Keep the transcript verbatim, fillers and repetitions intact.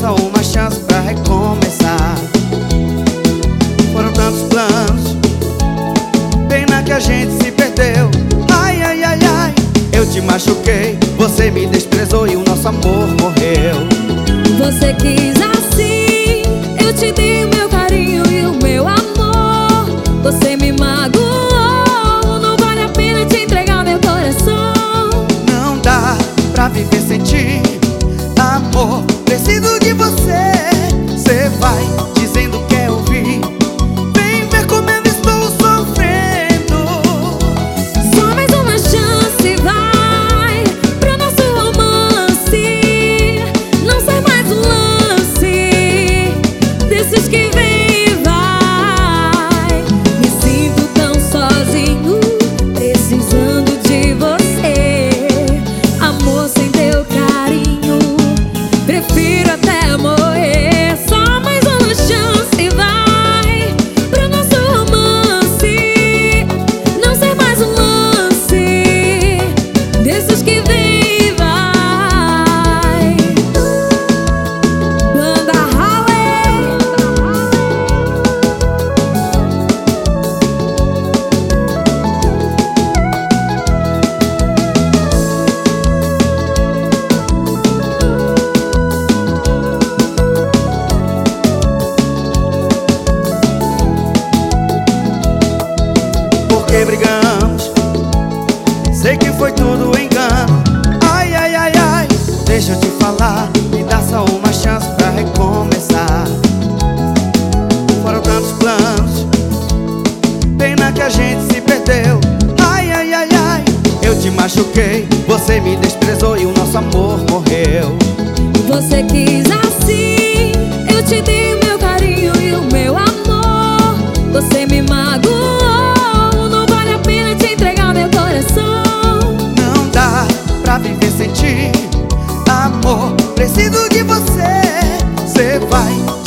só uma chance pra recomeçar. Foram tantos planos, pena que a gente se perdeu. Ai, ai, ai, ai, eu te machuquei, você me desprezou e o nosso amor morreu. Você quis assim, eu te dei o meu carinho e o meu amor. Você me magoou, não vale a pena te entregar meu coração. Não dá pra viver sem ti, amor, preciso de você. Cê vai dizendo que quer ouvir, vem ver como eu estou sofrendo. Só mais uma chance, vai, pro nosso romance não ser mais um lance desses que vem e vai. Me sinto tão sozinho, precisando de você. Amor sem teu carinho, prefiro até morrer. Só mais uma chance, vai, pro nosso romance não ser mais um lance desses que vem e vai. Banda Highway. Porque brigamos, sei que foi tudo engano. Ai, ai, ai, ai, deixa eu te falar, me dá só uma chance pra recomeçar. Foram tantos planos, pena que a gente se perdeu. Ai, ai, ai, ai, eu te machuquei, você me desprezou e o nosso amor morreu. Você quis assim, eu te dei o meu carinho e o meu amor. Você me magoou, não vale a pena te entregar meu coração. Não dá pra viver sem ti, amor, preciso de você. Cê vai